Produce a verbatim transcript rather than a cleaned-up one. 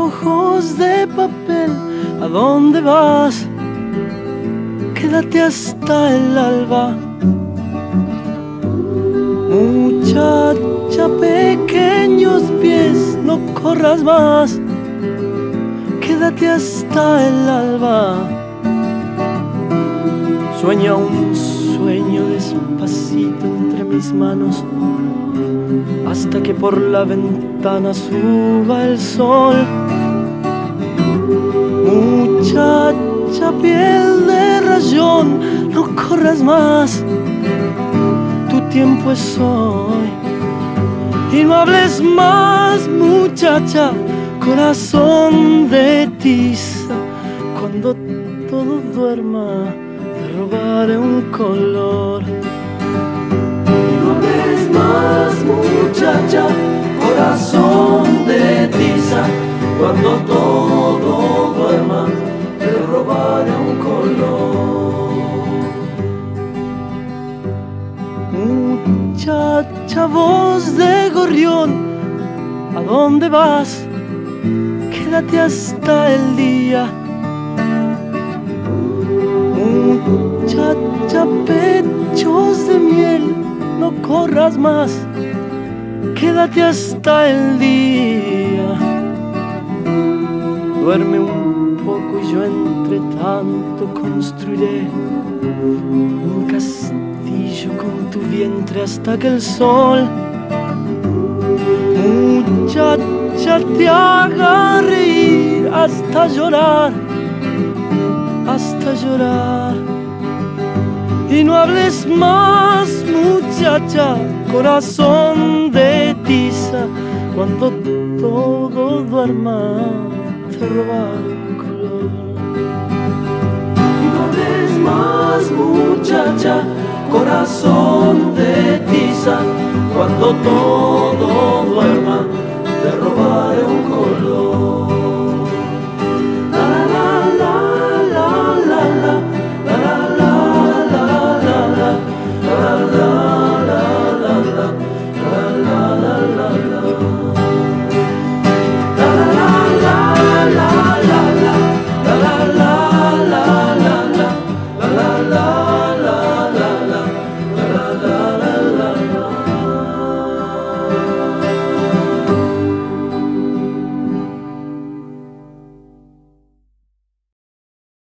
ojos de papel, ¿a dónde vas? Quédate hasta el alba. Muchacha, pequeños pies, no corras más. Quédate hasta el alba. Sueña un sueño despacito entre mis manos, hasta que por la ventana suba el sol. Muchacha, piel de rayón, no corras más, tu tiempo es hoy. Y no hables más, muchacha, corazón de tiza, cuando todo duerma te robaré un color. Y no hables más, muchacha, corazón de tiza, cuando todo duerma te robaré un color. Muchacha, voz de gorrión, ¿a dónde vas? Quédate hasta el día. Muchacha, pechos de miel, no corras más, quédate hasta el día. Duerme un poco y yo entre tanto construiré un castillo con tu vientre hasta que el sol, muchacha, te haga reír hasta llorar, hasta llorar. Y no hables más, muchacha, corazón de tiza, cuando todo duerma te robaré un color. Y no hables más, muchacha, corazón de tiza, cuando todo